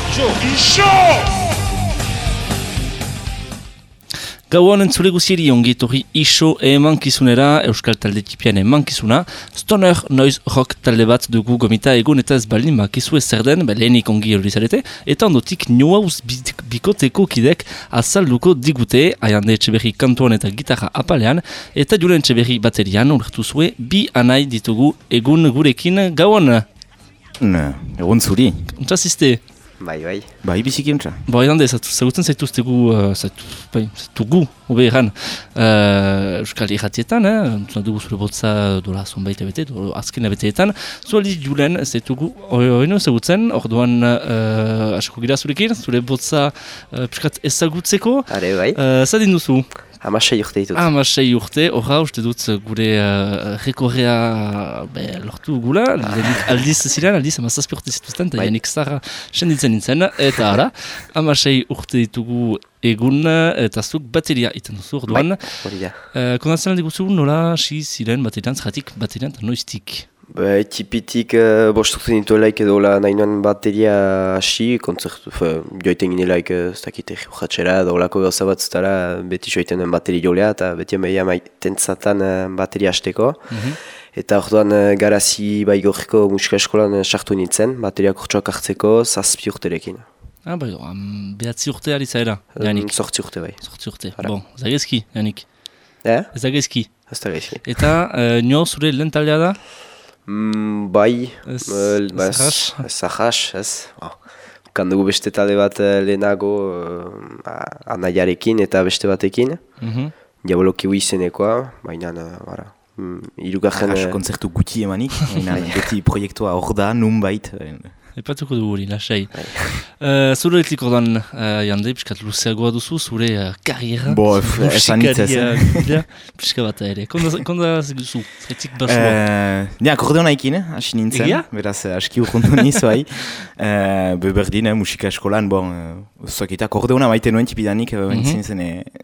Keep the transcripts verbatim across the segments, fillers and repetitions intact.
Iso! Iso! Gauan entzule guziri ongitorri iso emankizunera, Euskal Talde Tipian emankizuna, Stoner Noise Rock talde bat dugu gomita egun eta ez baldin makizue zer den, lehenik ongi hori zarete, eta ondotik New House bikoteko kidek azalduko digute, Aiande Etxeberri kantuan eta gitarra apalean, eta Julen Etxeberri baterian, urtu zue, bi anai ditugu egun gurekin gauan. Ne, egun zuri. Untzazizte? Bai, bai. Bai, biziki untza. Bo, Aiande, zagutzen zaituztegu, uh, zaitugu, hobe egan, uh, Euskal Irratietan, eh? Entzuna dugu zure botza dola zonbaita bete, dola azken abeteetan. Zualdi Julen, zaitugu, oino zagutzen, orduan uh, asako gira zurekin, zure botza uh, piskat ezagutzeko. Are, bai. Uh, Zadin duzu? Hamasei urte ditut. Hamasei urte, horra, uste dut gure uh, rekorrea be, lortu gula, lehenik aldiz ziren, aldiz amazazpi urte zituzten, eta janik zara senditzen nintzen, eta ara, hamasei urte ditugu egun, eta zuk bateria iten duzu, orduan. Bai, hori da. Uh, Kondatzen aldi guzu, nola si ziren baterian, zeratik baterian eta noiztik? Ba, tipitik uh, bosturtzen dituelaik edo la nahi nuen bateria hasi, kontzertu, joiten ginelaik ez dakite urratxera, edo lako gauza bat zutara beti joiten duen bateri jolea, eta beti amaia maitentzatan uh, bateria hasteko. Mm-hmm. Eta orduan uh, garazi bai gorriko musika eskolan uh, sartu nintzen, bateria kurtsuak hartzeko zazpi urterekin. Ah, bai, um, behatzi urte ari zaera, Janik? Zortzi urte bai. Zortzi urte, bon, zagezki, Janik? Eh? Zagezki. Ez da gaizki. Eta uh, nio zure lehen taldea da? Mm, bai, ez zahas, zahas, ez. Kandugu beste talde bat lehenago uh, anaiarekin eta beste batekin. Mm-hmm. Diaboloki hui izenekoa, baina, bara, mm, irugarren... Arras konzertu guti emanik, beti proiektua hor da, nun bait. Epatuko dugu hori, lasai. Uh, zure etlik ordan, uh, Jande, piskat luzeagoa duzu, zure uh, karriera. Bo, esan itzez. Piska bat ere. Konda duzu, zaitik basua? Nia, akordeona ikin, hasi nintzen. Egia? Beraz, aski urkundu niz, bai. Uh, Beberdin, musika eskolan, bon, zuak eta akordeona maite nuen tipidanik, baina zen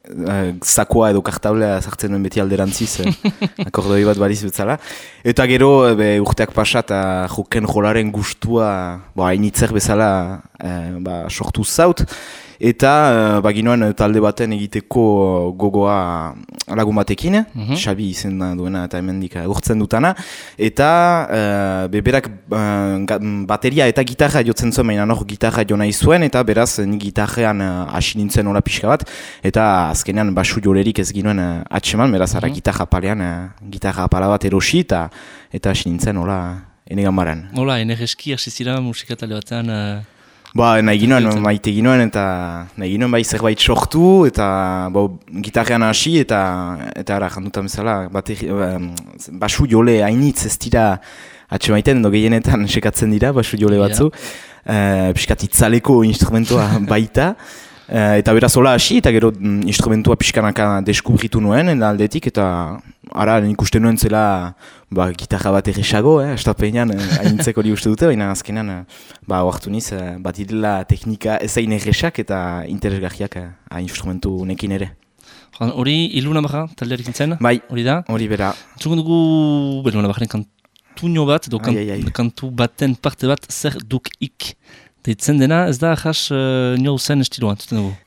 zakoa edo kartablea sartzen nuen beti alderantziz, akordoi bat baliz betzala. Eta gero, be, urteak pasat, joken jolaren gustua, ba, hainitzer bezala eh, ba, sortu zaut, eta eh, baginoan talde baten egiteko gogoa lagun batekin, mm-hmm. Xabi izen duena eta hemendik urtzen dutana, eta eh, beberak eh, bateria eta gitarra jotzen zuen, baina hor gitarra jo nahi zuen, eta beraz ni gitarrean hasi nintzen hola pixka bat, eta azkenean basu jolerik ez ginoen eh, atseman, beraz ara mm-hmm. gitarra apalean, eh, gitarra apala bat erosi, eta eta hasi nintzen hola ene gambaran. Hola, energeski hasi zira musika talde batean... Uh... Ba, nahi ginoen, maite ginoen, eta nahi ginoen bai zerbait sortu, eta ba, gitarrean hasi, eta eta ara, jandutan bezala, bateri, basu jole hainitz ez dira atxe maiten, edo gehienetan sekatzen dira, basu jole batzu, yeah. uh, piskat itzaleko instrumentua baita, uh, eta beraz hola hasi, eta gero mm, instrumentua piskanaka deskubritu nuen, eta aldetik, eta ara, nik uste nuen zela ba, gitarra bat erresago, eh, estapenean haintzeko hori uste dute, baina azkenean ba, oartu niz, bat idela teknika ezain erresak eta interesgarriak eh, instrumentu nekin ere. Hori Iluna Barra taldearik nintzen? Bai, hori da? Hori bera. Txukun dugu Iluna Barraren kantuño bat, edo kant, ai, ai, ai. kantu baten parte bat zer duk ik deitzen dena, ez da jas uh, nio zen estiloan, zuten dugu.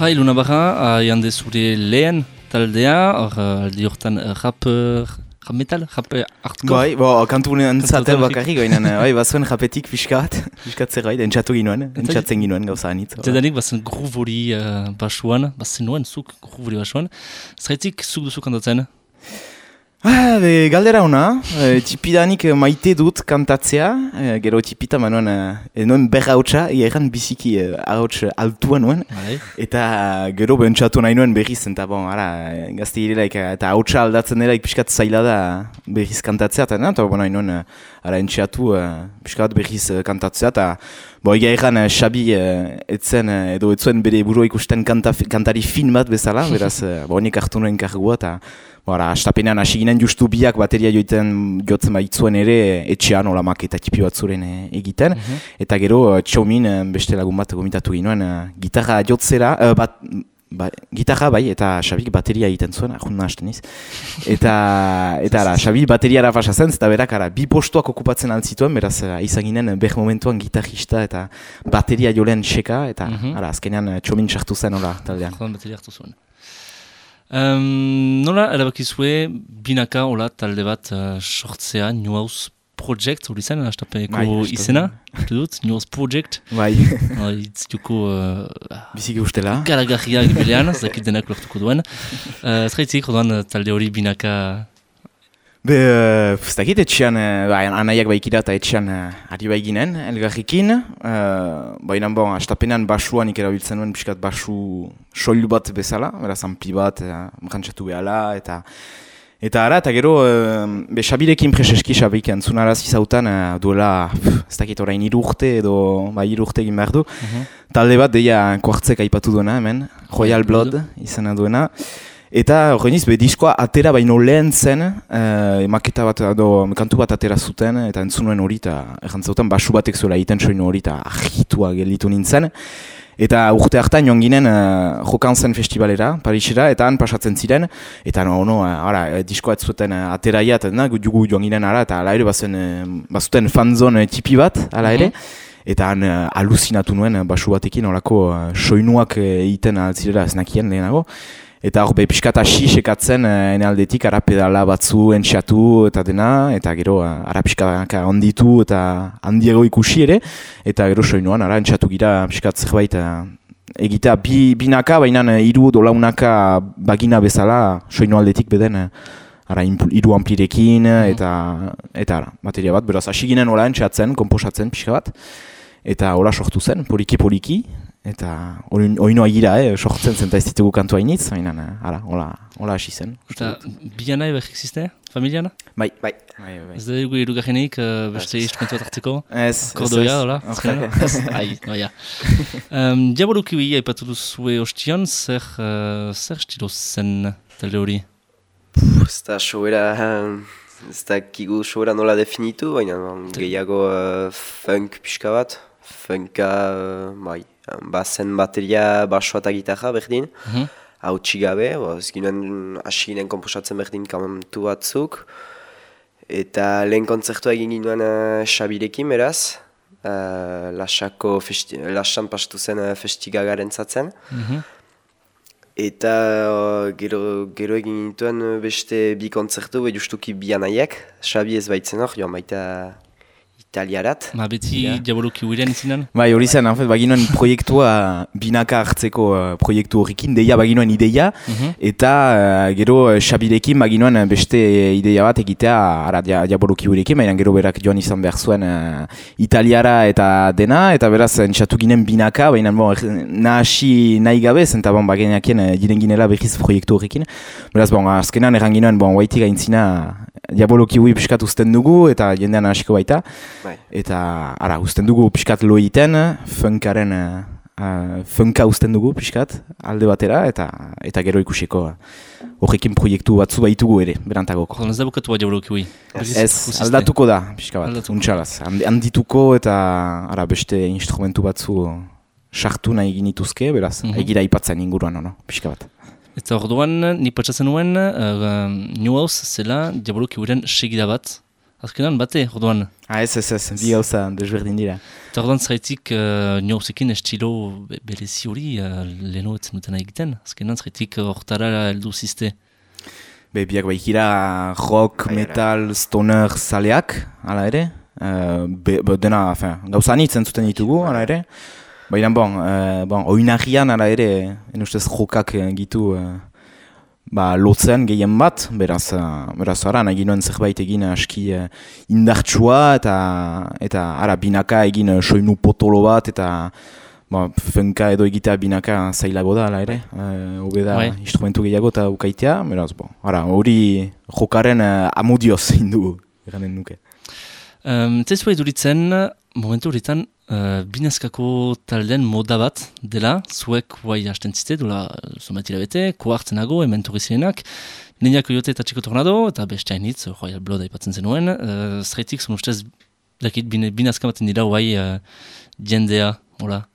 Bai, Luna Barra, jande zure lehen taldea, hor aldi hortan rap, rap metal, rap hardcore. Bai, bo, kantu honen zaten bakarrik, goinen, bai, bazuen rapetik fiskat, fiskat zerbait, entxatu ginoen, entxatzen ginoen gauza anitz. Zedanik, bazen groove hori uh, basuan, bazen nuen zuk groove hori basuan. Zerretik zuk duzu kantatzen? Ah, be, galdera hona, e, tipidanik maite dut kantatzea, e, gero tipita manuen, e, nuen berra hautsa, egan biziki e, hauts altua nuen, Bai. eta gero bentsatu nahi nuen berriz, eta bon, ara, gazte girelaik, eta hautsa aldatzen delaik piskat zaila da berriz kantatzea, eta nahi bon, nahi nuen, ara, entxatu piskat berriz kantatzea, eta bo, ega egan Xabi etzen, edo etzuen bere burua ikusten kanta, kantari fin bat bezala, beraz, bo, honik hartu nuen kargua, eta Hora, astapenean hasi ginen justu biak bateria joiten jotzen baitzuen ere etxean hola maketa tipi batzuren egiten. Mm-hmm. Eta gero txomin beste lagun bat gomitatu ginoen gitarra jotzera, uh, bat, ba, gitarra bai eta Xabik bateria egiten zuen, ahun nahasten iz. Eta, eta ara, Xabi bateriara pasatzen, eta berak ara, bi postuak okupatzen altzituen, beraz izan ginen ber momentuan gitarrista eta bateria jolen txeka, eta mm-hmm. ara, azkenean txomin sartu zen hola taldean. Joan bateria hartu zuen. Um, nola erabakizue binaka hola talde bat uh, sortzea New House Project hori zen, astapeneko izena, dut, New House Project. Bai. Itz duko uh, biziki ustela. Garagarria gibelean, zakit denak lortuko duen. Uh, Zeraitzik, jodan talde hori binaka... Be, uh, ez dakit etxean, uh, anaiak baikira eta etxean uh, ari baiginen, elgarrikin. Uh, Baina bon, astapenean basuan ikerabiltzen nuen piskat basu soilu bat bezala, beraz ampli bat, uh, mrantzatu behala, eta eta ara, eta gero, uh, be, Xabirekin preseski Xabik entzunarazi zautan, uh, duela, pff, ez dakit orain hiru urte edo, ba hiru urte egin behar du. Uh-huh. Talde bat, deia kuartzek aipatu duena hemen, Royal Blood izena duena. Eta horreniz, be, diskoa atera baino lehen zen, eh, maketa bat, edo, kantu bat atera zuten, eta entzunuen hori, eta errantzautan basu batek zuela egiten soinu hori, eta ahitua gelditu nintzen. Eta urte hartan joan ginen uh, jokan zen festivalera, Parisera, eta han pasatzen ziren, eta no, no, ara, diskoa ez zuten uh, ateraia, eta na, jugu joan ginen ara, eta ala ere bazen, uh, bazuten fanzon uh, tipi bat, ala ere, mm-hmm. eta han uh, aluzinatu nuen uh, basu batekin, horako uh, soinuak egiten uh, altzirela ez nakien lehenago. Eta hor be pixkat hasi sekatzen uh, ene aldetik ara pedala batzu entxatu eta dena, eta gero uh, ara pixkat handitu eta handiago ikusi ere, eta gero soinuan ara entxatu gira pixkat zerbait uh, egitea bi, binaka, baina uh, iru dolaunaka bagina bezala soinu aldetik beden uh, ara iru amplirekin eta, eta ara, materia bat, beraz hasi ginen hola entxatzen, komposatzen pixka bat, eta hola sortu zen, poliki-poliki. Eta oinoa gira, eh, sortzen zen eta ez ditugu kantua initz, baina, hala, hola, hola hasi zen. Eta biana ebe existe, familiana? Bai, bai. Ez da dugu irugarrenik, uh, beste instrumentu bat hartzeko? Ez, Kordoia, hola? Ai, noia. Um, Diabolokiui haipatu duzue ostion, zer, uh, zer stilo zen talde hori? Ez da sobera, ez da kigu sobera nola definitu, baina gehiago uh, funk pixka bat, funka, uh, bai. Bazen bateria, basoa eta gitarra berdin, mm-hmm. hau txigabe, ez ginen hasi ginen komposatzen berdin kantu batzuk, eta lehen kontzertua egin ginen uh, Xabirekin beraz, uh, Lasako festi, Lasan pastu zen uh, festigagaren zatzen, mm-hmm. eta uh, gero, gero egin gintuen beste bi kontzertu, justuki bi anaiek, Xabi ez baitzen hor, joan baita italiarat. Ma beti ja. Diaboloki huiren izinan? Bai, hori zen, en fait, baginoen proiektua binaka hartzeko uh, proiektu horrekin, deia baginoen ideia, mm-hmm. eta uh, gero Xabirekin baginoen beste ideia bat egitea ara dia, Diaboloki huirekin, baina gero berak joan izan behar zuen uh, italiara eta dena, eta beraz entxatu ginen binaka, baina bon, nahasi nahi gabe, zenta bon, bagenakien uh, diren ginela behiz proiektu horrekin. Beraz, bon, azkenan erran ginoen, bon, guaitik gaintzina Diaboloki hui piskat usten dugu, eta jendean hasiko baita. Bai. Eta, ara, usten dugu piskat lo egiten, funkaren, uh, funka usten dugu piskat, alde batera, eta eta gero ikusiko horrekin proiektu batzu baitugu ere, berantagoko. Horren ez da bukatu bat Diaboloki hui? Ez, aldatuko da, pixka bat, untxalaz. Handituko eta, ara, beste instrumentu batzu sartu nahi ginituzke, beraz, mm-hmm. egira ipatzen inguruan, no, pixka bat. Eta orduan, ni patsatzen nuen, uh, New House zela Diaboloki huiren segida bat, azkenan bate, orduan. Ah, ez, ez, ez, bi gauza desberdin dira. Eta orduan zerretik uh, niauzekin estilo be berezi hori uh, leheno etzen dutena egiten, azkenan zerretik hortara heldu ziste. Be, biak baikira rock, metal, stoner zaleak, hala ere. Uh, be, be, dena, fin, gauza anitzen zuten ditugu, hala ere. Baina, bon, uh, bon oinagian, hala ere, en ustez jokak gitu... Uh, Ba, lotzen gehien bat, beraz, uh, beraz ara, nahi ginoen zerbait egin aski uh, indartsua eta, eta ara, binaka egin uh, soinu potolo bat, eta ba, funka edo egitea binaka zailago da, ala ere, uh, hobe da Bai. instrumentu gehiago eta ukaitea, beraz, bo, ara, hori jokaren uh, amudioz hindu, eranen nuke. Um, Zezua eduritzen, momentu horretan, uh, binezkako talden moda bat dela, zuek guai hasten zite, dola somatira bete, koartzenago, ementorri zirenak, Niñako Jote eta Txiko Tornado, eta beste hainitz, Royal Blood aipatzen zenuen, uh, zerretik, zon ustez, dakit, binezka baten dira guai uh, jendea, hola.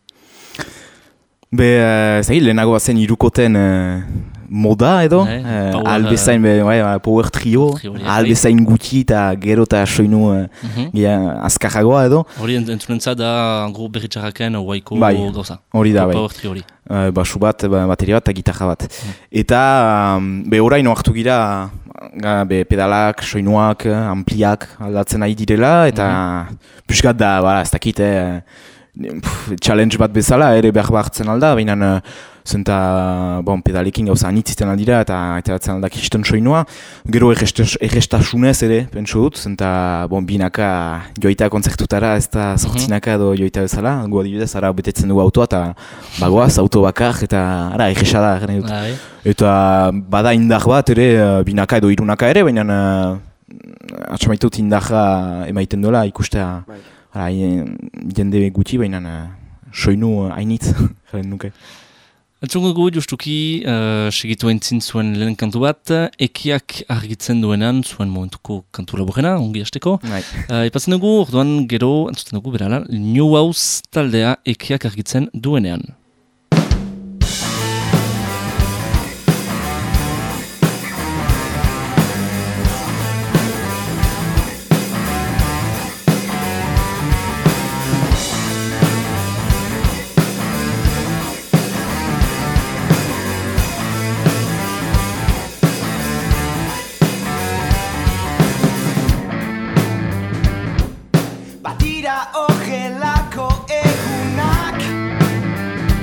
Be, uh, zahil, lehenago bazen irukoten uh, moda edo, Bai, uh, power, albezain, be, bai, power trio, Trio, bai. albezain gutxi eta gero eta soinu uh, Mhm. uh, azkarragoa edo. Hori ent- entzunentza da, angro berritxarraken, waiko Bai, gauza. hori da, bai. Power trio hori. Uh, basu bat, ba, bateria bat eta gitarra bat. Eta um, be orain hartu gira uh, be, pedalak, soinuak, uh, ampliak aldatzen nahi direla, eta piskat da, bala, ez dakit, eh, pff, challenge bat bezala, ere behar hartzen alda, baina uh, zenta, bon, pedalekin gauza anitziten aldira, eta ateratzen aldak isten soinua. Gero errestasunez ere, pentsu dut, zenta, bon, binaka joita kontzertutara, ez da sortzinaka edo joita bezala, gu adibidez, ara betetzen dugu autoa, eta bagoaz, auto bakar, eta ara, erresa da, garen dut. Bai. Eta bada indar bat ere, uh, binaka edo irunaka ere, baina uh, atxamaitut indarra emaiten dola, ikustea, Bai. ara, jende gutxi, baina uh, soinu hainitz, garen nuke. Entzungo gu justuki uh, segitu entzin zuen lehen kantu bat, ekiak argitzen duenan zuen momentuko kantu laburena, ongi hasteko. Bai. Uh, Ipatzen dugu, orduan gero, entzuten dugu berala, New House taldea ekiak argitzen duenean. Badira horrelako egunak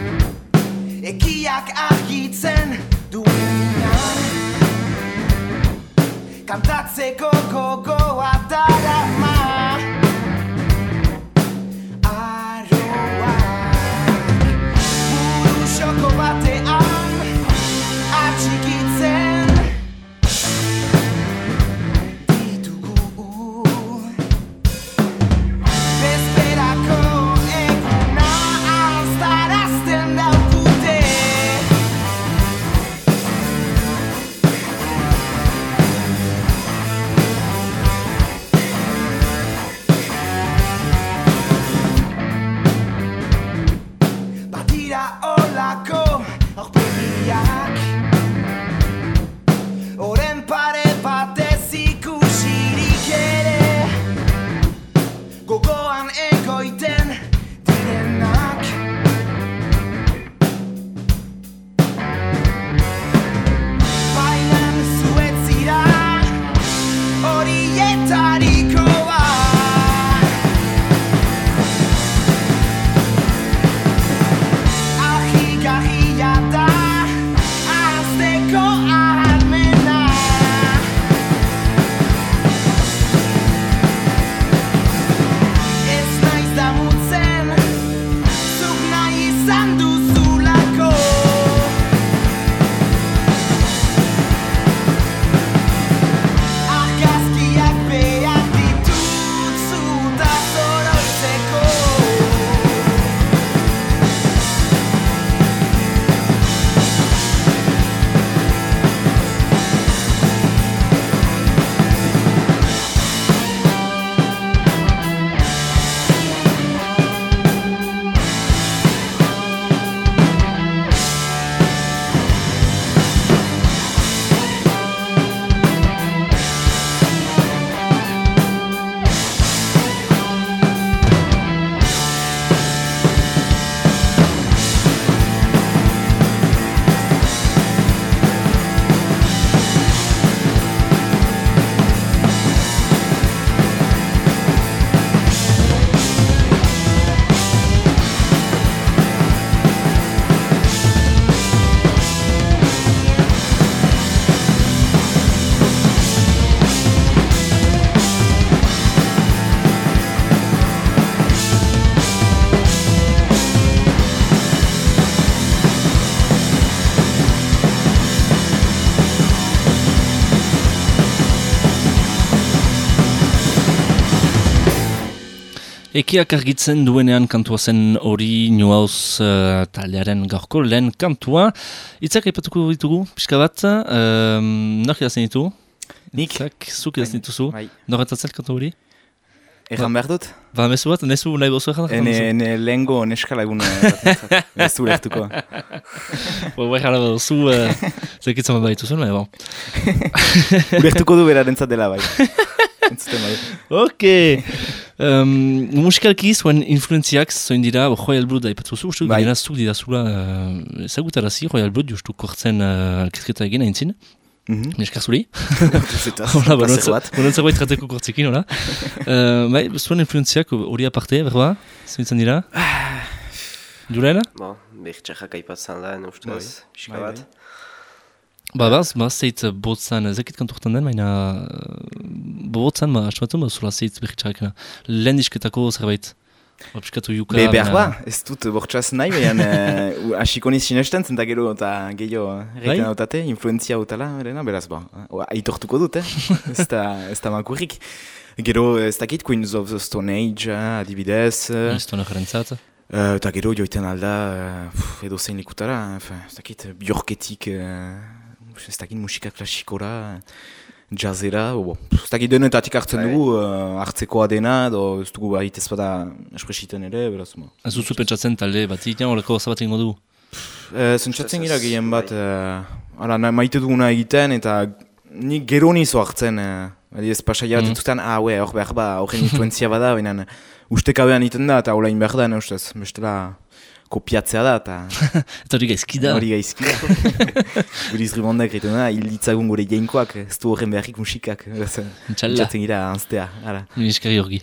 Ekiak argitzen duenean kantua zen hori Nuauz uh, taldearen gaurko lehen kantua. Itzak aipatuko ditugu, pixka bat, uh, nork idazten ditu? Nik? Itzak, zuk idazten dituzu. Bai. Norretatzen kantu hori? Egan behar dut? Ba, mezu bat, nezu nahi bozu egan? Ene, ene lehengo neskala egun ez du lehtuko. Bo, bai jara baduzu, uh, zekitzen bat baitu zuen, baina bon. Lehtuko du beraren dela bai. Entzuten bai. Ok. Um, musikalki zuen influenziak zoin dira, Royal Blood aipatzuzu, uste Bai. dira zuk didazula uh, ezagutarazi, Royal Blood justu kortzen uh, alkizketa egin aintzin. Mhm. Neskar zuri. Zetaz, Hola, placer bat. bonon zerbait trateko kortzekin, hola. Uh, bai, zuen influenziak hori aparte, berba, zintzen dira? Julen? Bon, behir txarrak aipatzen da, ustez, pixka Bai, bat. Ba, baz, ba, zeit botzan, zekit kantortan den, baina botzan, ba, asmatu, ba, zula zeit behitxarekena. Lehen disketako zerbait. Ba, piskatu yuka. Be, behar ba, ez dut bortxaz nahi, baina hasiko niz sinesten, zenta gero eta gehiago errekan autate, influenzia utala, berena, beraz, ba, aitortuko dut, eh? ez da, ez da makurrik. Gero, ez dakit, Queens of the Stone Age, adibidez. Stone Age-rentzat. Uh, eta gero joiten alda, uh, edo zein likutara, ez dakit, Bjorketik, uh, ez dakit musika klasikora, jazzera, bo, ez dakit denetatik hartzen dugu, uh, hartzekoa dena, edo ez dugu bahit ez bada espresiten ere, beraz, ma. Ez duzu pentsatzen talde bat, zitan horreko zabat egingo du? Uh, Zentsatzen gira gehien bat, uh, ala, na, maite duguna egiten, eta nik gero nizo hartzen, uh, ez pasaia bat ditutan, ah, we, hor behar ba, horren influenzia bada, baina ustekabean iten da, eta olain behar da, ne ustez, bestela kopiatzea da, eta... Eta hori gaizki da. Hori gaizki da. Guriz ribondak egiten da, hil ditzagun gure jainkoak, ez du horren beharrik musikak. Txalla. Txatzen gira, anztea, ara. Niskari horgi.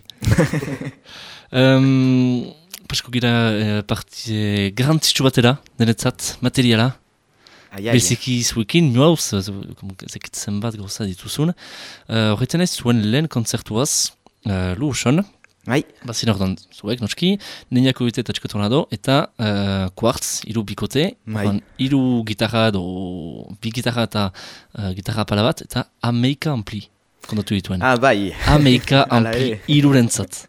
um, Pasko gira eh, parti garantzitsu batera, denetzat, materiala. Ai, ai. Beziki zuekin, nuauz, zekitzen bat gauza dituzun. Horretzen uh, ez zuen lehen kontzertuaz, uh, Luoson. Bai. Bazin ordan zuek, noski, neniako bite eta txikotonado, eta uh, quartz, iru bikote, Bai. ordan, iru gitarra edo, bi gitarra eta uh, gitarra pala bat, eta Ameika ampli, kondatu dituen. Ah, bai. Ameika Hala ampli, ere. irurentzat.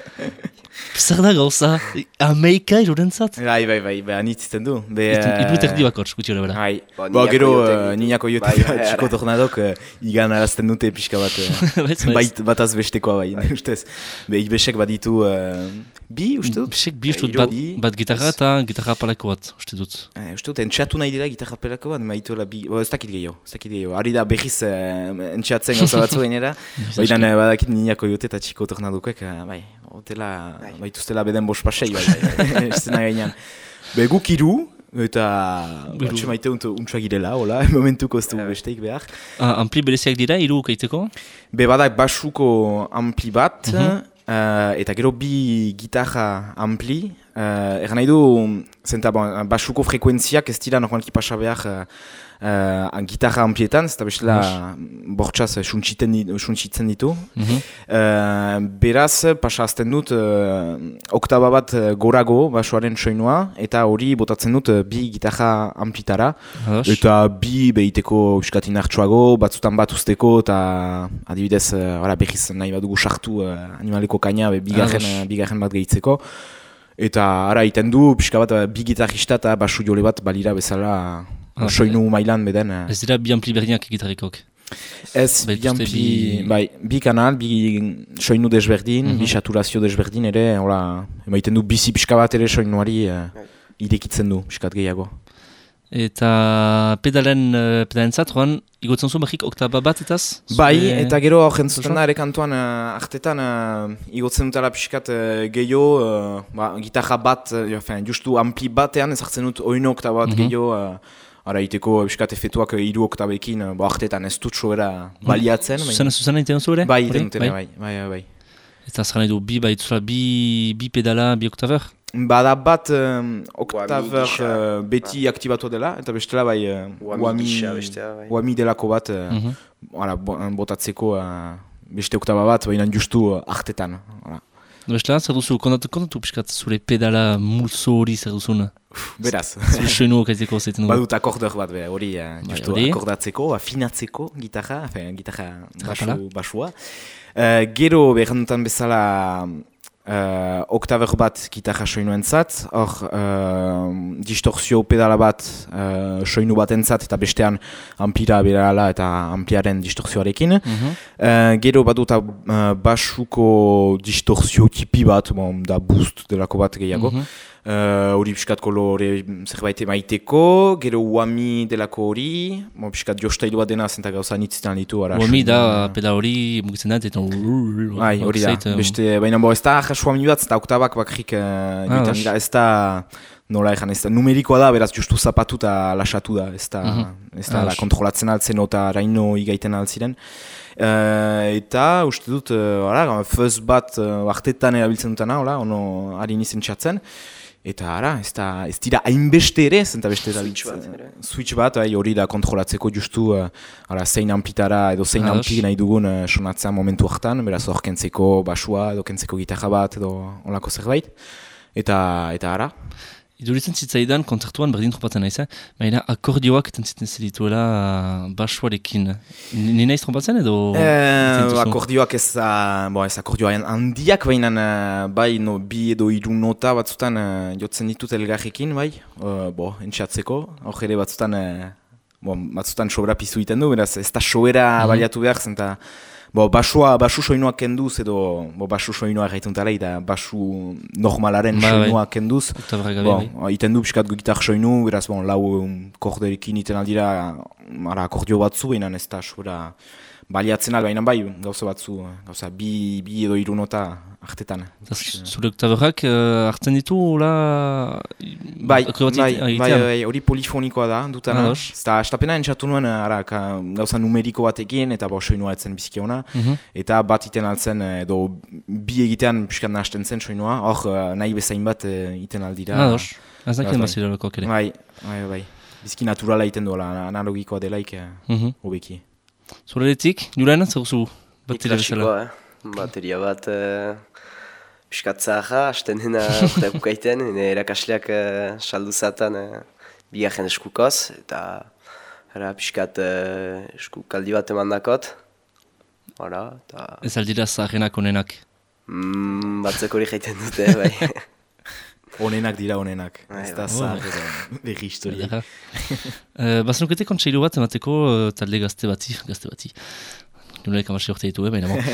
Zer da gauza, Ameika irurentzat? Bai, bai, bai, bai, anitziten du. Be, Iru terdi bakotx, gutxi hori bera. Bai, Ba, bo, Niñako gero, Iotek uh, ditu. niñako Bai, jotek bai, txiko ara. tornadok uh, igan arazten dute pixka bat. Uh, Baitz, baitz. bait, bataz bestekoa bai, ustez. Be, ikbesek baditu uh, bi, uste dut? Bisek bi uste dut Hiru bat, bi, bat gitarra eta gitarra palako bat, uste dut. Eh, uste dut, entxatu nahi dira gitarra pelako bat, maituela bi, bo, ez dakit gehiago, ez dakit gehiago. Ari da behiz uh, entxatzen gauza batzu gainera, baina uh, badakit niñako jote eta txiko tornadokoek, uh, bai, hotela, baituztela beden bos pasei, bai, bai, ez zena gainean. Be, guk iru, eta Hiru. batxe maite untsa girela, hola, momentuko ez du besteik behar. Ah, ampli bereziak dira, iru kaiteko? Be, badak basuko ampli bat, Mhm. uh, eta gero bi gitarra ampli, uh, eran nahi du, zenta, bon, basuko frekuentziak ez dira normalki pasa behar uh, uh, gitarra amplietan, ez da bestela bortxaz uh, suntsitzen ditu. Mhm. Uh, beraz, pasa azten dut, uh, oktaba bat uh, gorago basuaren soinua, eta hori botatzen dut uh, bi gitarra amplitara. Ados. Eta bi behiteko uskatin hartsuago, batzutan bat usteko, eta adibidez, uh, ora, behiz nahi badugu sartu uh, animaleko kaina, be, bigarren, Ados. uh, bigarren bat gehitzeko. Eta ara iten du, pixka bat, uh, bi gitarrista eta basu jole bat balira bezala uh, Ah, soinu mailan beden. Uh, Ez dira bi ampli berdinak gitarrikok. ez, Bai, bi, dituzte ampli, bi- bai, bi kanal, bi soinu desberdin, Mhm. bi saturazio desberdin ere, hola, emaiten du bizi pixka bat ere soinuari uh, irekitzen du, pixkat gehiago. Eta pedalen, uh, pedalen zatruan, igotzen zuen bakik oktaba bat etaz? Bai, Zure- eta gero hor entzuten da ere kantuan uh, artetan uh, igotzen dutela pixkat uh, gehiago, uh, ba, gitarra bat, uh, fin, justu ampli batean ezartzen dut oino oktaba bat Mhm. gehiago, uh, ara iteko pixkat efetuak uh, hiru oktabekin, uh, ba, artetan ez dut sobera baliatzen. baina- Zuzena, zuzena iten zure? Bai, Hori? iten dutena, bai, bai, bai. bai. Eta zer nahi du, bi baitzula, bi, bi pedala, bi oktaber? Bada bat um, oktaber gisa. uh, beti aktibatu dela, eta bestela bai uh, Wami gisa bestea, bai. wami delako bat, uh, Mhm. ara, bo- botatzeko uh, beste oktaba bat, baina justu uh, artetan. Voilà. Bestela, zer duzu, kondatu, kondatu piskat zure pedala mulso hori zer duzun? Beraz. Zure soinu kaiteko zeiten du. Badut akordeur bat, be, hori uh, Bai, justu hori. akordatzeko, afinatzeko gitarra, enfin, gitarra Trapala. basu, basua. Uh, gero, behandutan bezala, uh, oktaber bat gitarra soinuen zat, hor uh, distorsio pedala bat uh, soinu batentzat eta bestean amplira berala eta ampliaren distorsioarekin. Mm-hmm. Uh, gero baduta uh, basuko distorsio tipi bat, bon, da boost delako bat gehiago. Mm-hmm. Hori uh, piskat kolore zerbait emaiteko, gero uami delako hori, bon, piskat jostailu bat dena zenta gauza nitzitan ditu. Uami da peda hori mugitzen da, eta bai, hori da, beste, baina bo ez da uami bat, zenta oktabak bakrik uh, ah, dira, ez da, nola ezan, ez da, numerikoa da, beraz justu zapatu eta lasatu da, ez da, mm-hmm. ez da, ah, kontrolatzen altzen eta raino igaiten altziren. Uh, eta uste dut, uh, fuzz bat uh, artetan erabiltzen dutana, ono harin izen txatzen. Eta ara, ez, da, ez dira hainbeste ere, zenta beste switch bat, switch bat, hori da kontrolatzeko justu uh, ara, zein amplitara edo zein ampli nahi dugun uh, sonatzea momentu hartan, beraz hor kentzeko basua edo kentzeko gitarra bat edo olako zerbait. Eta, eta ara. Iduritzen zitzaidan, kontzertuan berdin trompatzen naiz, baina akordioak eten ziten zedituela basuarekin. Ni naiz trompatzen edo? Eh, akordioak ez, uh, bo, ez akordioa handiak, baina uh, bai no, bi edo hiru nota batzutan uh, jotzen ditut elgarrekin, bai, uh, bo, entxatzeko, hor ere batzutan, uh, bo, batzutan sobra pizu iten du, beraz ez da sobera mm-hmm. baliatu behar zen, eta bo, basua, basu soinua kenduz edo bo, basu soinua erraituntala eta basu normalaren ba, soinua bai. Kenduz. Bo, iten du piskat gitar soinu, beraz bon, lau um, korderekin iten aldira ara, akordio batzu, baina ez da sobera baliatzen al, baina bai gauza batzu, gauza bi, bi edo hiru nota artetan. Zure oktaberrak uh, hartzen ditu, hola... Bai, bai, bai, hori polifonikoa da, dutan. Eta estapena entxatu nuen ara, ka, gauza numeriko batekin, eta bo soinua etzen biziki ona. Mm-hmm. Eta bat iten altzen, edo bi egitean piskat nahazten zen soinua, hor uh, nahi bezain bat uh, iten aldira. Ados, ez dakien bazirelako kere. Bai, bai, bai. Biziki naturala iten duela, analogikoa delaik, mm-hmm. hobeki. Zuretik, Julen, zer zu bateria bezala? Eh? Bateria bat uh, piskatzaha, hasten dena urte bukaiten, erakasleak uh, saldu zatan uh, bigarren eskukoz, eta ara, piskat uh, eskukaldi bat emandakot. Hora, eta... Ez aldira zaharenak onenak? Mm, batzeko hori jaiten dute, bai. Onenak dira onenak, ez da zahar edo berri historia. uh, Bazenukete kontseilu bat emateko uh, talde gazte bati, gazte bati. Nulaik amasi orte ditu, eh, baina mo.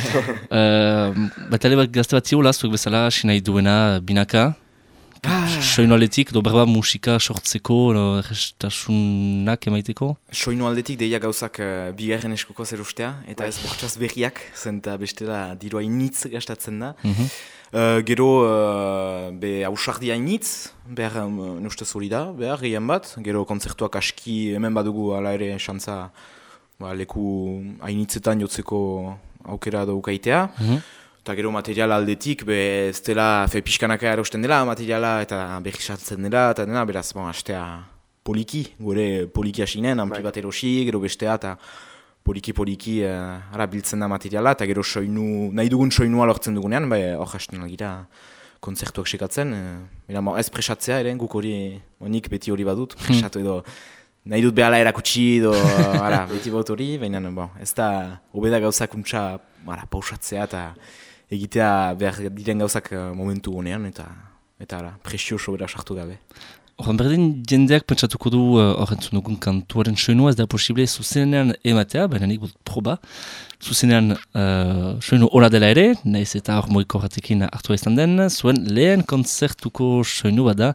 uh, ba, talde gazte bati hola, zuek bezala, sinai duena binaka. Ah. Soinu aldetik, do berba musika sortzeko, errestasunak emaiteko? Soinu aldetik deia gauzak uh, bigarren eskuko zer ustea, eta ez bortxaz berriak, zenta bestela dirua initz gastatzen da. Mm-hmm. Uh, gero, uh, be hausardi hainitz, behar um, nustez hori da, behar gehien bat. Gero kontzertuak aski hemen badugu ala ere xantza ba, leku hainitzetan jotzeko aukera daukaitea. Mm-hmm. Eta gero material aldetik, be ez dela fe pixkanaka erosten dela materiala eta berri sartzen dela, eta dena beraz, bon, astea poliki, gure poliki hasinen, ampli bat erosi, gero bestea eta poliki-poliki uh, ara biltzen da materiala, eta gero soinu, nahi dugun soinua lortzen dugunean, hor hasten algira kontzertuak sekatzen. Uh, ez presatzea ere, guk hori, nik beti hori badut, presatu edo, nahi dut behala erakutsi edo, ara, beti baut hori, baina bon, ez da, hobeda gauzak untsa, ara, pausatzea eta egitea behar diren gauzak momentu gunean, eta, eta ara, presio sobera sartu gabe. Horren berdin, jendeak pentsatuko du horren uh, zunugun kantuaren soinua ez da posible zuzenean ematea, baina nik bot proba. Zuzenean uh, soinu hola dela ere, nahiz eta hor moiko horretekin hartua izan den, zuen lehen konzertuko soinu bada.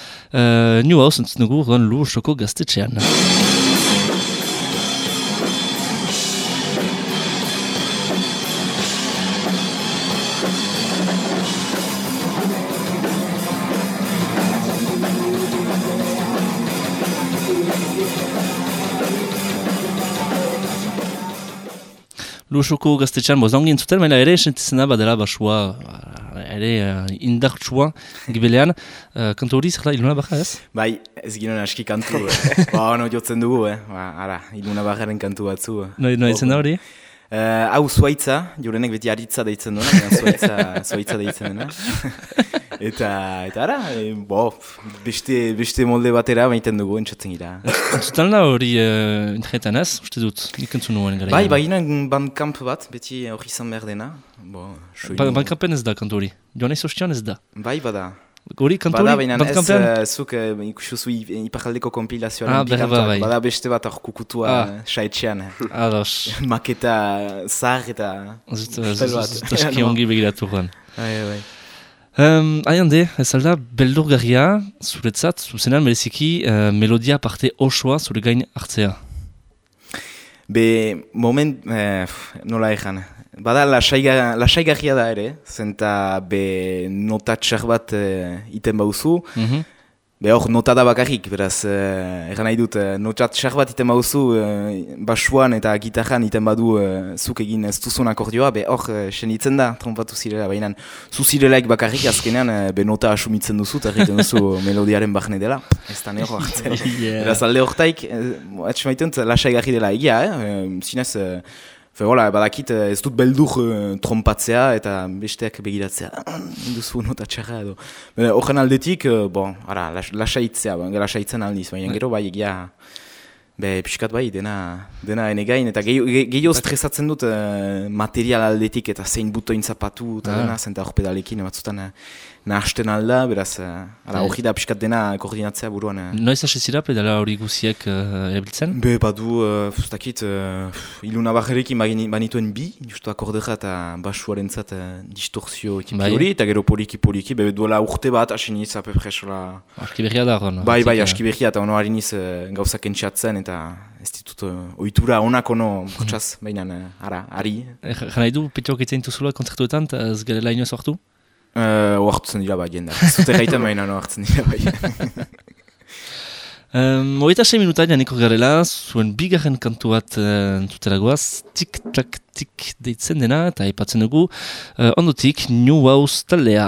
Uh, New House entzunugu horren lu soko gaztetxean. Lusoko gaztetxean bozongin zuten, baina ere esentitzen da badela basua, ere uh, indartsua gibelean. Uh, kantu hori zer da, Iluna Barra ez? Bai, ez ginen aski kantu. eh. Ba, ono jotzen dugu, eh. Ba, ara, Iluna Barraren kantu batzu. No, no etzen da hori? Hau uh, zuaitza, Jurenek beti aritza deitzen duena, zuaitza, zuaitza deitzen dena. eta, eta ara, e, bo, beste, beste molde batera baiten dugu entzatzen gira. Entzutan da hori uh, intretan ez, uste dut, ikentzun nuen gara. Bai, bai, inoen bandkamp bat, beti hori izan behar dena. Bo, ba, bandkampen ez da kantu hori, joan ez ostian ez da. Bai, bada. Hori kantu hori, bandkampen? Bada, ez, uh, zuk uh, ikusuzu iparaldeko kompilazioaren ah, bikantuak, bai. Bada beste bat hor kukutua ah. saetxean. Ados. Maketa zahar eta... Zutaski ongi begiratu joan. Bai, bai. Um, Aiande, ez alda, beldurgarria, zuretzat, zuzenan mereziki, uh, melodia parte osoa zure gain hartzea. Be, moment, eh, nola ezan, bada lasaiga, lasaigarria da ere, zenta be nota txar bat eh, iten bauzu, mm-hmm. Be hor nota da bakarrik, beraz, eh, egan nahi dut, eh, nota txar bat iten bauzu, eh, basuan eta gitarran iten badu eh, zuk egin ez duzun akordioa, be hor eh, senitzen da, trompatu zirela, baina zuzirelaik bakarrik azkenean, eh, be nota asumitzen duzu, eta egiten duzu melodiaren bahne dela, ez da neho hartzen. Yeah. Beraz, alde horretaik, eh, atxemaitunt, lasaigarri dela egia, eh? zinez, eh, Fe, hola, badakit ez dut beldur uh, trompatzea eta besteak begiratzea. Duzu nota txarra edo. Horren aldetik, uh, bon, ara, lasaitzea, lasaitzen aldiz, baina gero bai egia, be, pixkat bai, dena, dena enegain, eta gehiago stresatzen dut uh, material aldetik eta zein butoin zapatu, eta ah. dena, zenta hor pedalekin, batzutan uh, nahasten alda, beraz, uh, ara, hori da pixkat dena koordinatzea buruan. Uh. Noiz asezira pedala hori guziek uh, erabiltzen? Be, badu, uh, ustakit, uh, iluna bajerekin banituen bi, justu akordera eta basuaren zat uh, distorzio ekipi hori, eta gero poliki-poliki, be, duela urte bat, asiniz, apepresola... Aski berria da, hori? Bai, bai, aski berria, eta ono hariniz uh, gauzak entxatzen, eta ez ditut uh, ohitura onak ono, bortxaz, baina, uh, ara, ari. Jana edu, petiok etzein tuzula kontzertuetan, eta ez garela inoz hartu? Uh, Oartuzen dira bai, jenda. Zute gaita maina no hartzen dira bai. um, Oita sei minuta janiko garela, zuen bigarren kantu bat uh, zuteragoaz, tik-tak-tik deitzen dena, eta aipatzen dugu, uh, ondotik New House taldea.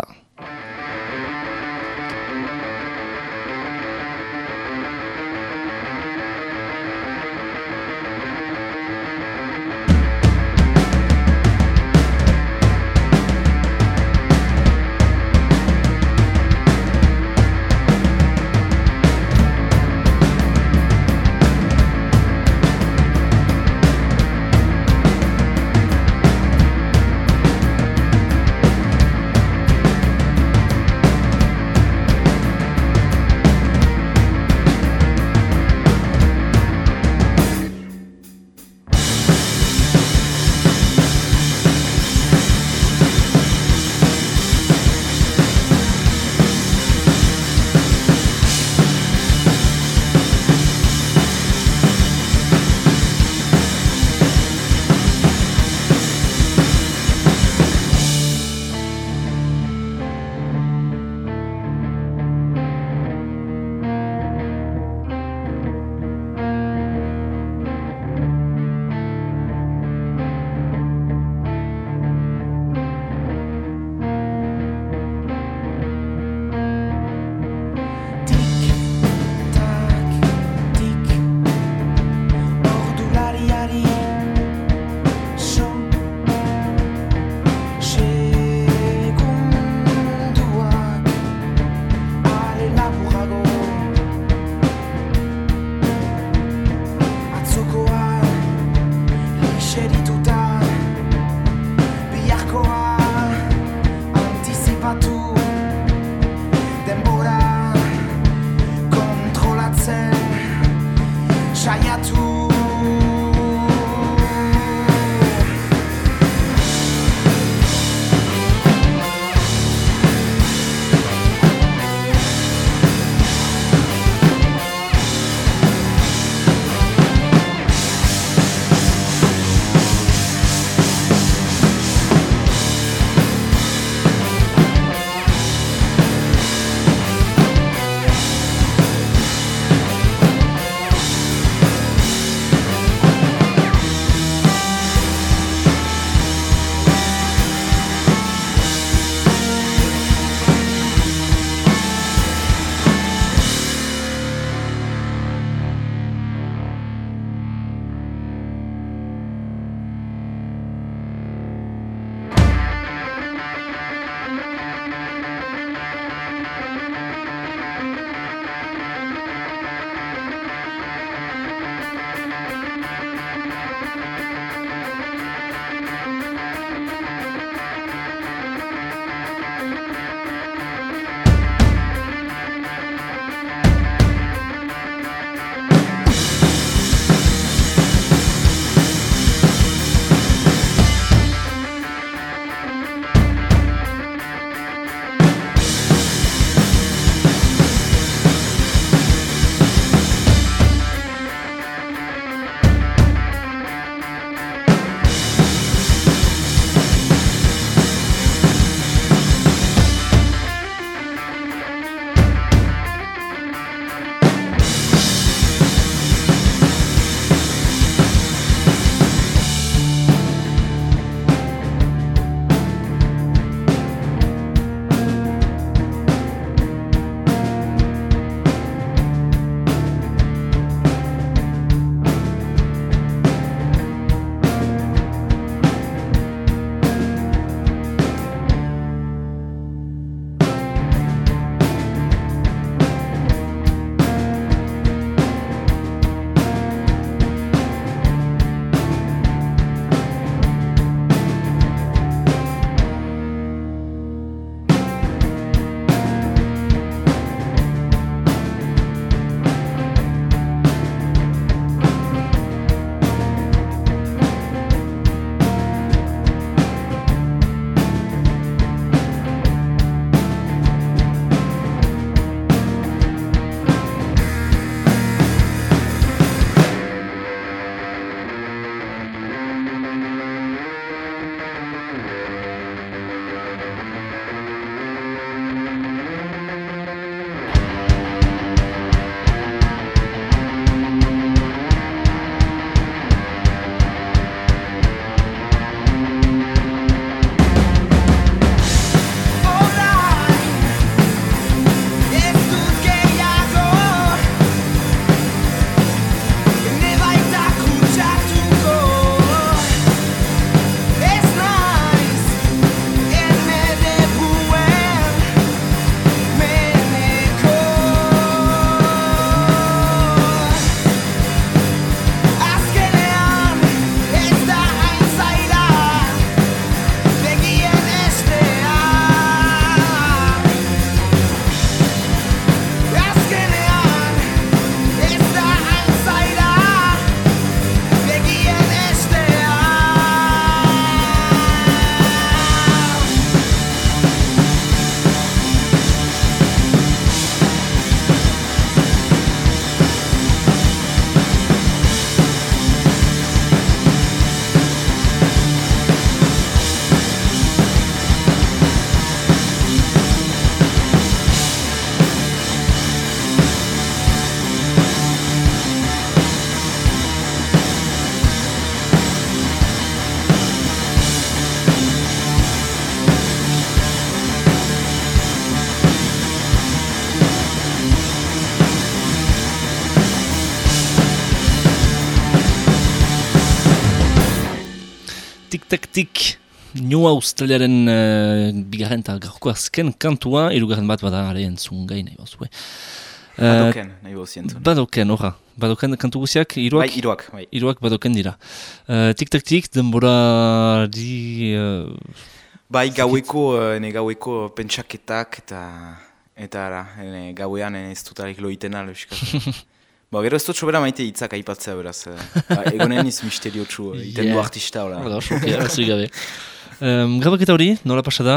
Tik-tak-tik, New Australiaren uh, bigarren eta gaurko azken kantua, irugarren bat bada are entzun gai nahi bauzue. Uh, Badoken, nahi bauzi entzun. Badoken, horra. Badoken kantu guziak, iruak? Bai, iruak, bai. Iruak badoken dira. Uh, Tik-tak-tik, denbora di... Uh, bai, gaueko, uh, ne gaueko pentsaketak eta... Eta ara, ne gauean ez dutarik loiten ala, euskatu. Ba, gero ez dut sobera maite hitzak aipatzea beraz. Ba, egonen iz misteriotsu, iten du artista, hola. Hala, sokia, razui gabe. Um, Grabaketa hori, nola pasada?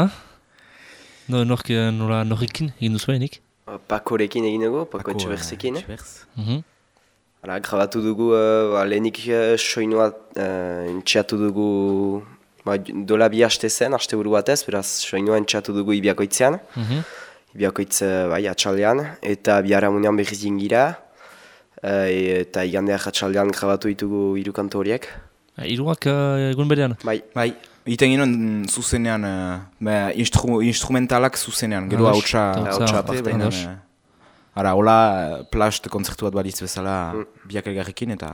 No, nork, nola norrekin egin duzu enik? Pakorekin egin dugu, Pako Pako, Etxeberzekin. eh, Etxeberz. Mhm. Hala, grabatu dugu, uh, ba, lehenik uh, soinua uh, entxeatu dugu, ba, dola bi haste zen, haste buru batez, beraz soinua entxeatu dugu Ibiakoitzean. Mhm. Ibiakoitz, uh, bai, atxaldean, eta biharamunean berriz jingira, uh, eta igandeak atxaldean grabatu ditugu hiru kantu horiek. Iruak uh, egun berean? Bai, Bai, iten ginen zuzenean, uh, ba, instru, instrumentalak zuzenean, gero Ados, hautsa eta hautsa hautsa aparte, aparte, baina... ados. uh, Ara, hola, plast kontzertu bat balitz bezala Mm. biak elgarrekin eta...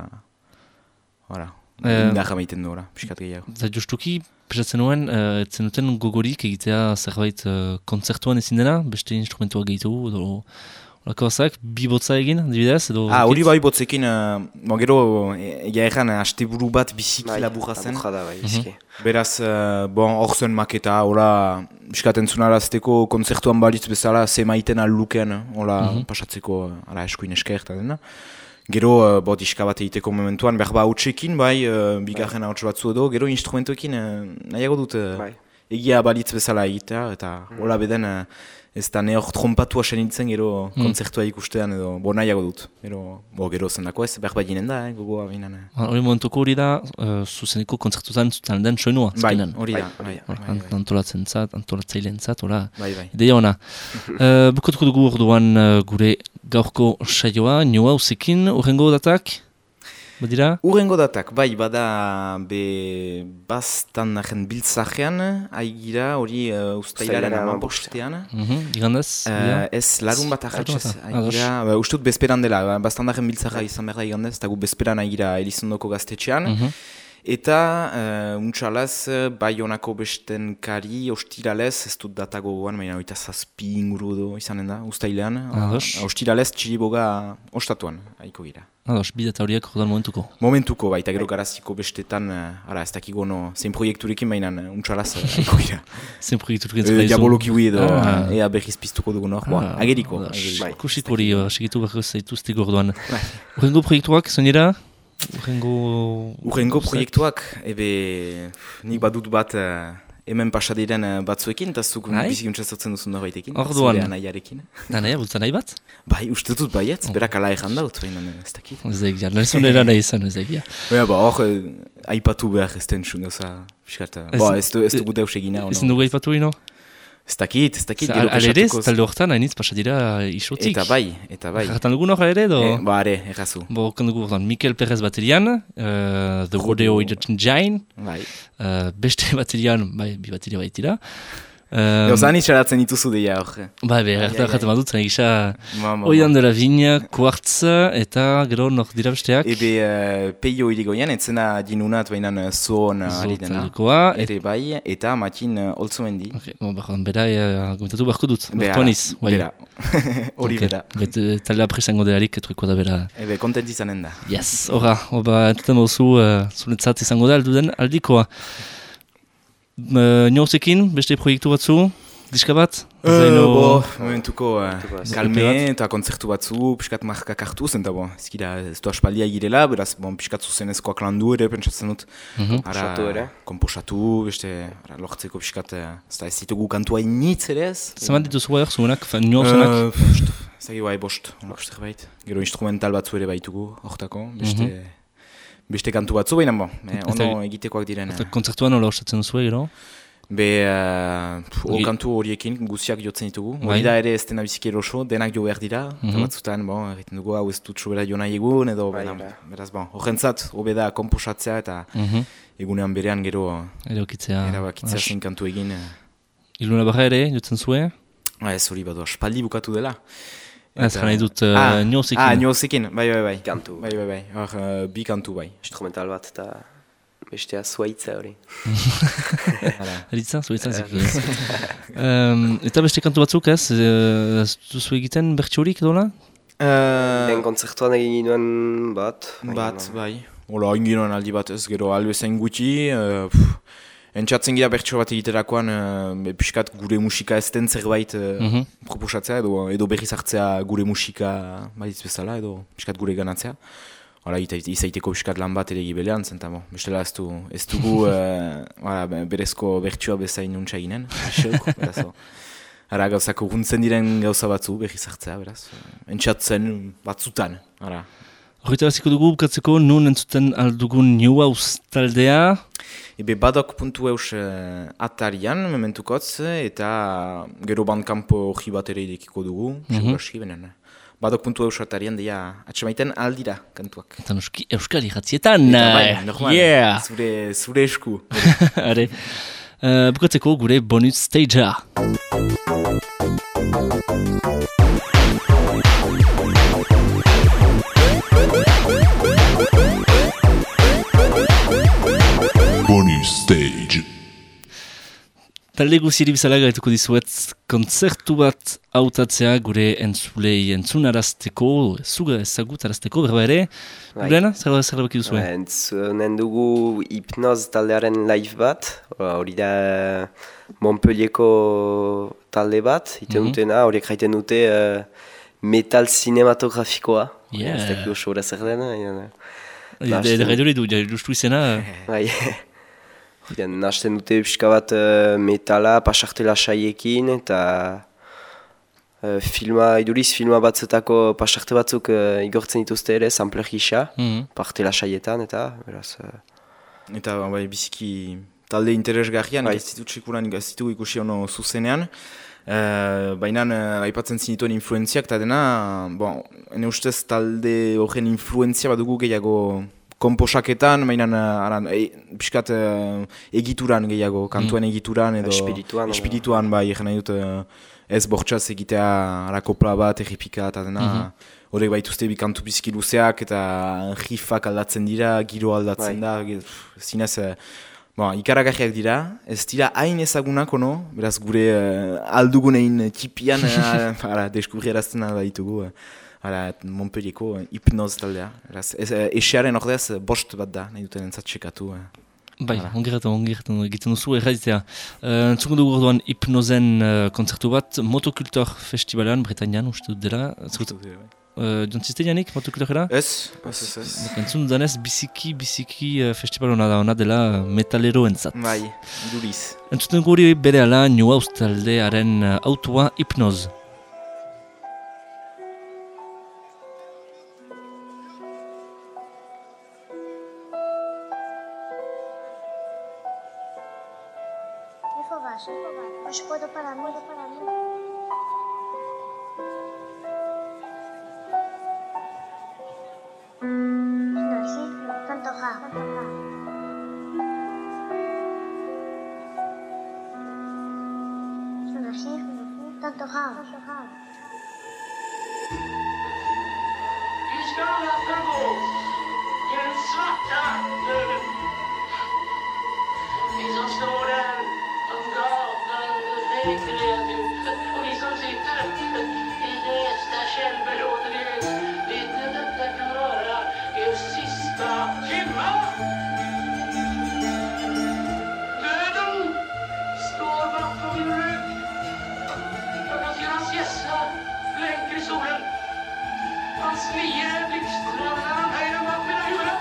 Hora, Eh, indar amaiten du, hora, piskat gehiago. Eta justuki, pesatzen nuen, uh, etzen duten gogorik egitea zerbait uh, kontzertuan ezin dena, beste instrumentua gehitu, edo horako azak, bi botza egin, adibidez, edo... Ah, hori bai botzekin, uh, bon, gero, e- egia erran, asteburu bat biziki bai, laburra zen. laburra da, bai, bizki. Beraz, uh, bon, hor zen maketa, hola, piskat entzunarazteko kontzertuan balitz bezala, ze maiten alluken, hola, Mhm. pasatzeko, ara, eskuin esker eta dena. Gero, uh, bo, diska bat egiteko momentuan, berba hautsekin, bai, uh, bigarren hauts batzu edo, gero instrumentoekin uh, nahiago dut, uh, Bai. egia balitz bezala egitea, eta hola beden, uh, ez da ne hor trompatua senintzen, gero Mm. kontzertua ikustean edo, bo, nahiago dut. Gero, bo, gero zendako ez, berba ginen da, eh, gogoa binen. eh. Hori momentuko hori da, uh, zuzeneko kontzertutan zutan den soinua, Bai, azkenan. hori da, Bai, bai, Hor, bai, ant- bai, Antolatzen zat, antolatzaileen zat, hola, bai, bai. ideia ona. uh, Bukotuko dugu orduan uh, gure gaurko saioa, New Houseekin, urrengo datak, badira? Urrengo datak, bai, bada be baztanaren biltzajean, aigira hori uh, ustailaren Ustailaren amabostean. Mhm, igandez? Uh, ez, larun bat ahatzez, Larun bat, aigira, ba, uste dut bezperan dela, ba, baztandaren biltzaja izan behar da igandez, eta gu bezperan aigira Elizondoko gaztetxean. Mhm. Eta, uh, untxalaz, bai honako besten kari, ostiralez, ez dut datago gogoan, baina oita zazpi inguru edo izanen da, ustailean. Ados. Uh, ostiralez, txiliboga ostatuan, haiko gira. Ados, bideta horiek orduan momentuko. Momentuko, baita gero garaziko bestetan, uh, ara, ez dakiko no, zein proiekturekin baina uh, untxalaz, uh, haiko gira. Zen proiekturik E, entzera izu. Diaboloki hui edo, Ah. uh, ea berriz piztuko dugu nor, boa, ageriko. Ados, ageriko. Ikusiko hori, uh, segitu behar zaituztik orduan. Urrengo proiektuak, zonera? Urrengo... Urrengo proiektuak, ebe, nik badut bat uh, hemen pasadiren uh, batzuekin, eta zuk Bai? bizik untsatzen duzu norbaitekin. Orduan. Zure anaiarekin. Da nahi, bultza nahi bat? Bai, uste dut baietz, berak ala egan daut, baina ez dakit. Ez egia, nahi zonera nahi izan, ez egia. Baina, ba, hor, eh, aipatu behar ez den txun, gauza, fiskat, Ez- ba, ez du- ez dugu deus egina, Ezin ono. dugu aipatu ino? Ez dakit, ez dakit, Al- gero Alere ez, pesatuko- talde horretan, hainitz pasadira isotik. Eta bai, eta bai. Jartan dugu nor ere edo? Eh, ba, are, errazu. Bo, kan dugu orduan, Mikel Perez baterian, uh, The Rodeo Engine, Bai. uh, beste baterian, bai, bi bateria baitira. Um, Gauzan itxaratzen dituzu deia hor. Bai, be, Ai, erta ai, jaten badut, zen gisa, Ma, ma, Oian ma. de la Vigne, Quartz, eta gero nok dira besteak. Ebe, uh, peio irigoian, etzena dinunat baina uh, zoon uh, ari dena. Zotaldekoa, et... Ere bai, eta matin uh, oltzumendi. Ok, bon, behar, bera, uh, gomentatu beharko dut, Behara, bertuan iz. bai. bera. Hori Ok, bera. Bet, eh, talde apresango delarik, etruiko da bera. Ebe, kontent izanen da. Yes, horra, horba, entuten bozu, uh, zunetzat izango da, aldu den aldikoa. Uh, Niozekin, beste proiektu batzu, diska bat? Uh, Zaino- bo, momentuko uh, Momentuko, ez. kalme eta kontzertu batzu, piskat markak hartuz, eta bo, ez gira, ez du aspaldia girela, beraz, bon, piskat zuzenezkoak landu ere, pentsatzen dut. Mhm. Ara, Komposatu ere. Komposatu, beste, ara, lortzeko piskat, uh, ez da ez ditugu kantua initz ere ez. Zeman dituzu behar, zuenak, fan, niozenak? Uh, ez da bai, bost, bost zerbait. Gero instrumental batzu ere baitugu, hortako, beste, beste kantu batzu, baina bo, eh, Eta- ono egitekoak diren. Eta kontzertuan hola ostatzen duzu, gero? Be, uh, o Gi- kantu horiekin guziak jotzen ditugu. Bai. Hori da ere ez dena biziki eroso, denak jo behar dira. Eta Mhm. batzutan, bon, egiten dugu hau ez dut sobera jo nahi egun, edo, Bai, bera- bai. beraz, bon, horrentzat, hobe da komposatzea eta Mhm. egunean berean gero Ere okitzea. erabakitzea zen kantu egin. eh. Iluna barra ere, jotzen zue? Ah, ez hori badu, aspaldi bukatu dela. Ez gana idut uh, ah, niozekin. Ah, niozekin, bai, bai, bai. Kantu. Bai, bai, bai. Hor, uh, bi kantu, bai. Instrumental bat eta bestea zuaitza hori. Eritza, zuaitza zeki. um, eta beste kantu batzuk ez? Ez duzu egiten bertxorik dola? Uh, Den kontzertuan egin ginoen bat. Bat, bai. Ola, egin ginoen aldi bat ez, gero albezain gutxi. Uh, pff, entzatzen gira bertxo bat egiterakoan, uh, piskat gure musika ez den zerbait uh, mm -hmm. proposatzea, edo, edo berriz hartzea gure musika baitz bezala, edo piskat gure ganatzea. Hala, izaiteko piskat lan bat ere gibelean, zenta, bo, bestela ez, du, ez dugu uh, wala, berezko bertxoa bezain nuntza ginen, beraz, Hara, gauzako guntzen diren gauza batzu, berriz hartzea, beraz. Entzatzen batzutan, hara. Horita baziko dugu, bukatzeko, nun entzuten aldugun New House taldea? Ebe badok puntu eus uh, atarian, mementukotz, eta gero bandkampo hori bat ere idekiko dugu, mm segurazki, benen. Badok puntu eus atarian, deia atxemaiten aldira kantuak. Eta noski euskal irratzietan! Eta bai, normal, yeah. zure, zure esku. Hare, uh, bukatzeko gure bonus stagea. Bonus stage. Talde guziri bizala gaituko dizuet kontzertu bat hautatzea gure entzulei entzunarazteko, zuga ezagutarazteko, berba ere, Gurena, zer zer baki duzue? Entzunen dugu Hipnoz taldearen live bat, hori da Montpellierko talde bat, iten mm -hmm. dutena, horiek jaiten dute uh, metal cinematografikoa. Yeah. Ez dakiko sobra zer dena. Eder edo du, justu izena. Bai. Nasten dute pixka bat uh, metala, pasartela saiekin, eta uh, filma, iduriz filma batzetako pasarte batzuk uh, igortzen dituzte ere, sampler gisa, mm -hmm. partela saietan, eta beraz... Uh... Eta bai, biziki talde interesgarrian, bai. Ez ditut sekuran, ez ditu ikusi ono zuzenean. Uh, Baina uh, aipatzen zinituen influenziak, eta dena, bon, ene ustez talde horren influenzia bat dugu gehiago komposaketan, mainan, e, piskat e, egituran gehiago, kantuan egituran edo... Espirituan. Espirituan, bai, egin nahi dut ez bortxaz egitea rakopla bat, erripika, eta dena... Horrek mm. baituzte bi kantu biziki luzeak, eta riffak aldatzen dira, giro aldatzen bai. Da, zinez... Bon, ikaragarriak dira, ez dira hain ezagunak, ono, beraz gure uh, aldugunein tipian uh, deskubriarazten da ditugu. Uh. Hala, Montpellierko Hipnoz taldea. Esearen ordez bost bat da, nahi duten entzatxekatu. Bai, ongeratu, ongeratu egiten duzu erraitea. Entzukun dugu orduan Hipnozen uh, konzertu bat, Motokultor Festivalan, Bretañan, uste dut dela. Uh, Jontziste janik, Motokultorera? Ez, ez, ez, ez. Entzun danez, biziki, biziki uh, festival hona da, hona dela metalero entzat. Bai, duriz. Entzuten guri bere ala New House taldearen uh, autua Hipnoz. Mas puedo parar, puedo parar. No, sí, tanto ja. Son así, tanto ja. Vi ska alla förgås i den svarta döden. Vi som står där om gatan räknar du och vi som sitter i nästa källbelåtenhet vet att detta kan vara er sista timma. Döden står bakom din rygg. Jag kan se hans gässa blänker i solen. Hans lier blixtrar när han höjer upp mina huvuden.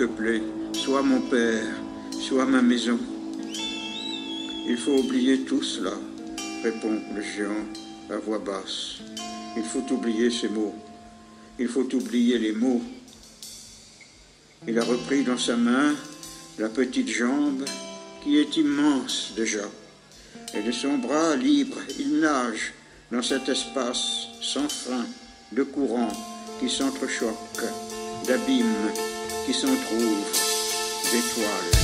te plaît, sois mon père, sois ma maison. Il faut oublier tout cela, répond le géant à voix basse. Il faut oublier ces mots. Il faut oublier les mots. Il a repris dans sa main la petite jambe qui est immense déjà. Et de son bras libre, il nage dans cet espace sans fin de courants qui s'entrechoquent, d'abîmes qui s'entr'ouvrent, d'étoiles.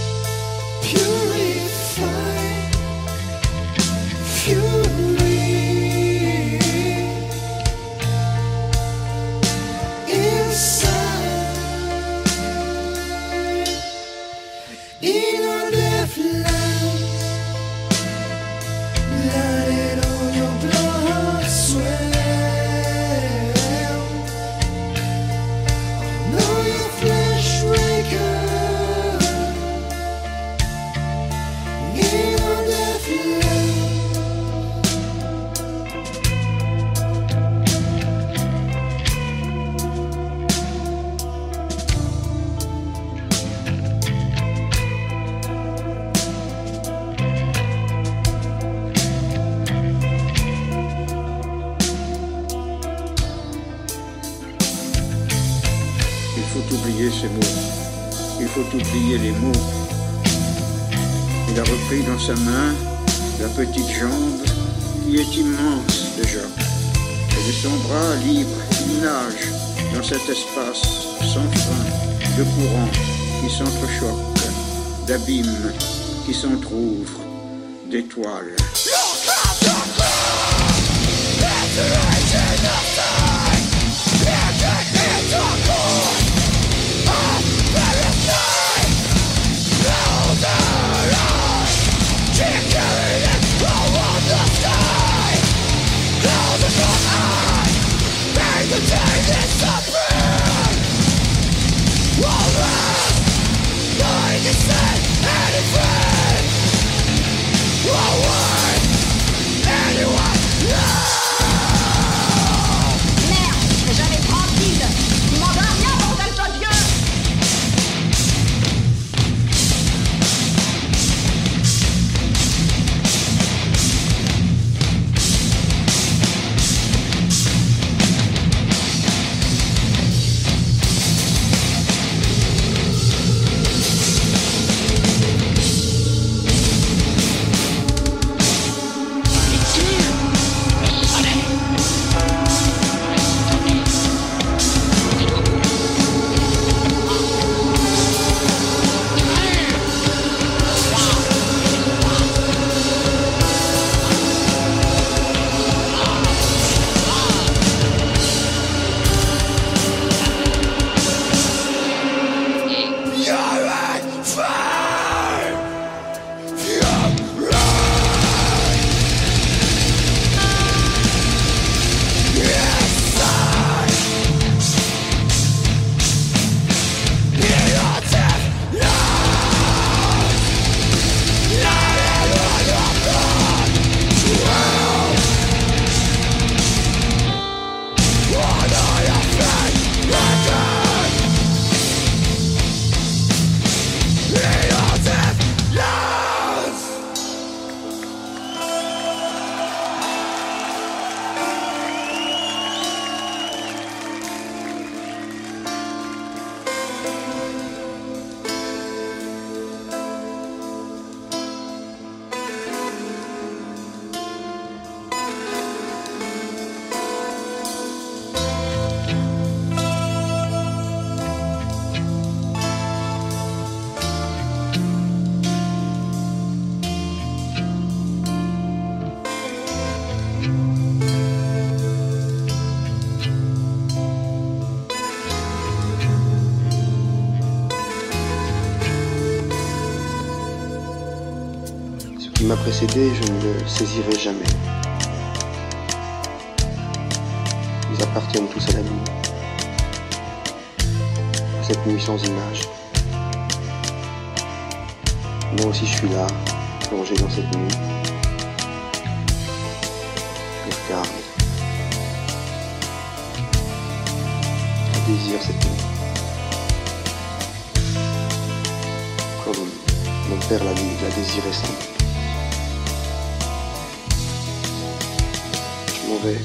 Ces mots. Il faut oublier les mots. Il a repris dans sa main la petite jambe qui est immense déjà. Et de son bras libre, il nage dans cet espace sans fin de courants qui s'entrechoquent, d'abîmes qui s'entr'ouvrent, d'étoiles. qui m'a précédé, je ne le saisirai jamais. Ils appartiennent tous à la nuit, à cette nuit sans image. Moi aussi je suis là, plongé dans cette nuit. Je regarde. Je désire cette nuit. faire, la, la désirer sans. Je m'en vais.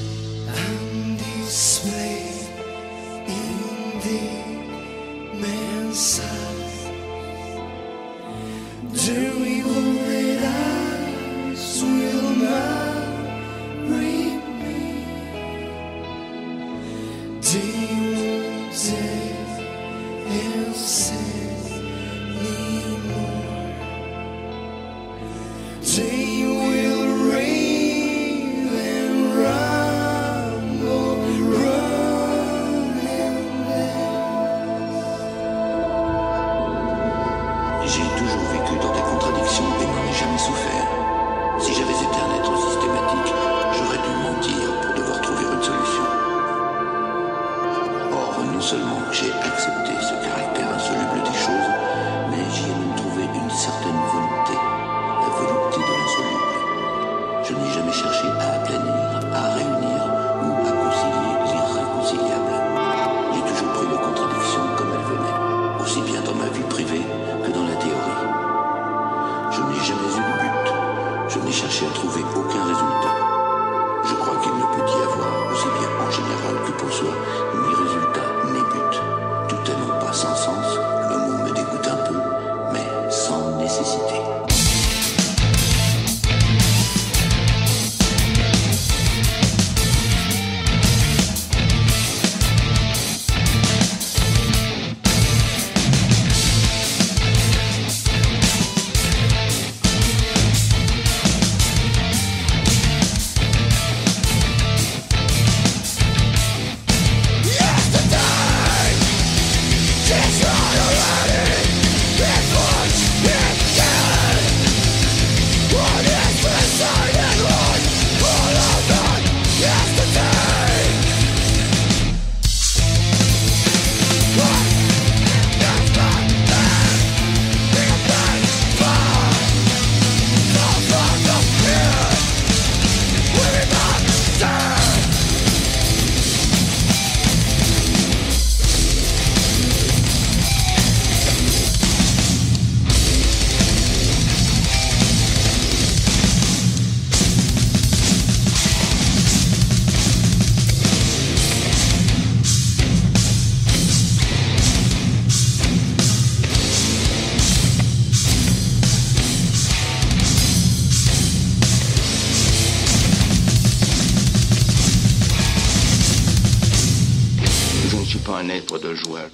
Un être de joueur.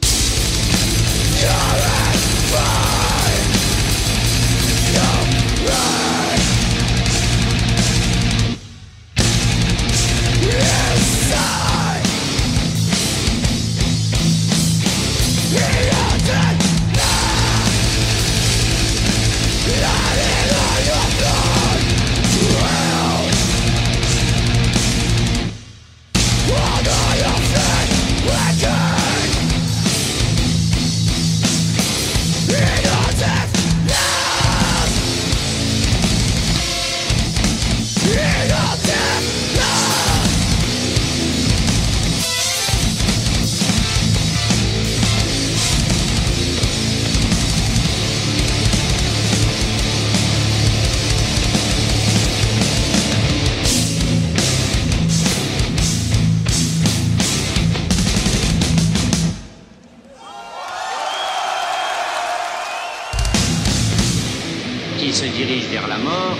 Qui se dirige vers la mort.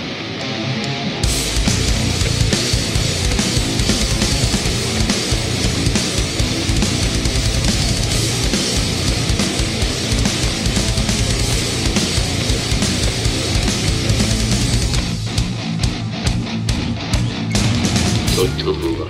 Autour.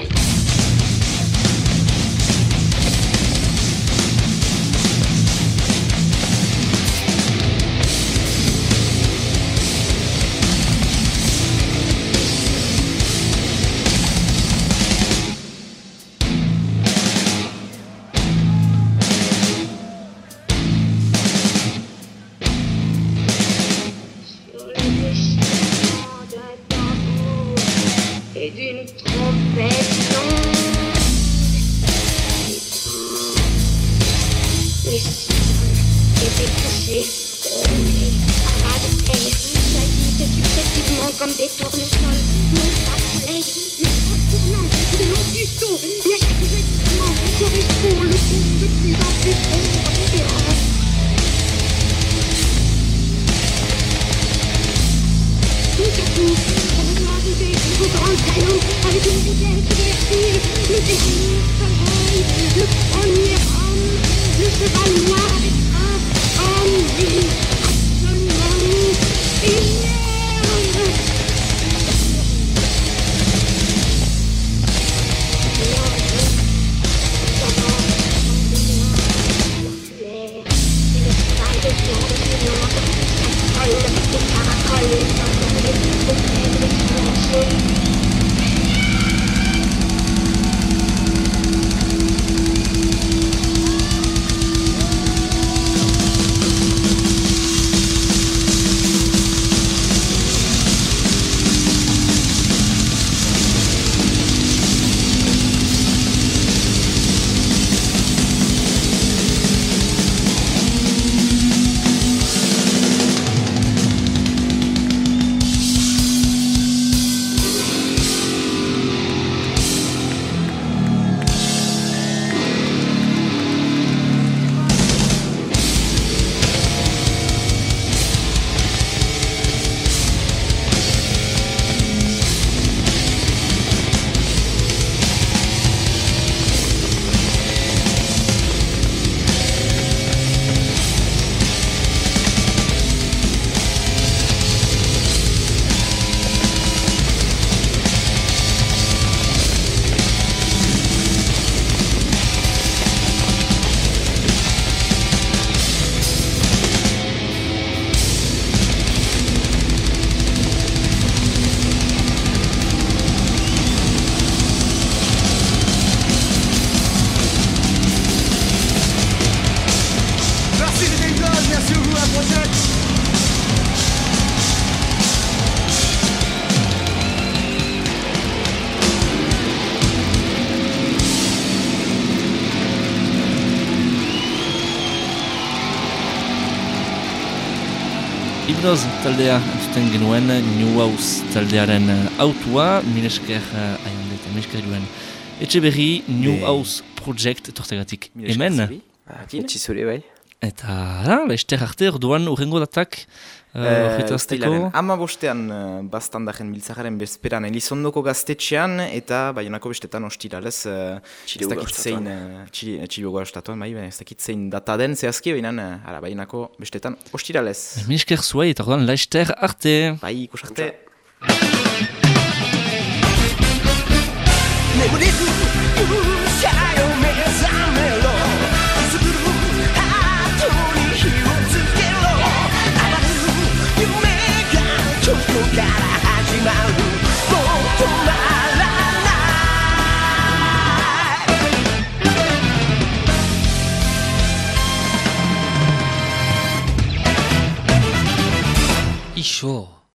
Et d'une trompette comme des tournesols. Mon soleil, le retournant de l'eau du saut, l'extrêmement correspond le coup de plus en plus sombre différence. Tout à coup, on va arriver au grand salon avec une vitesse vertige, le dernier soleil, le premier homme, le cheval noir avec un ennui absolument énorme. Hipnoz taldea entzuten genuen New House taldearen autua, milesker uh, aiandet, milesker duen etxe berri New Be... House Project etortegatik hemen. Etxe zure, bai. Eta, da, laizter arte orduan urrengo datak horretazteko. Uh, Ama bostean uh, bastandaren biltzakaren bezperan Elizondoko gaztetxean eta Baionako bestetan ostiralez uh, ez dakit zein Txiliogo ostatuan, bai, ez dakit zein data den zehazki, baina uh, ara Baionako bestetan ostiralez. Milesker zuei eta orduan laizter arte. Bai, ikus arte. Isho.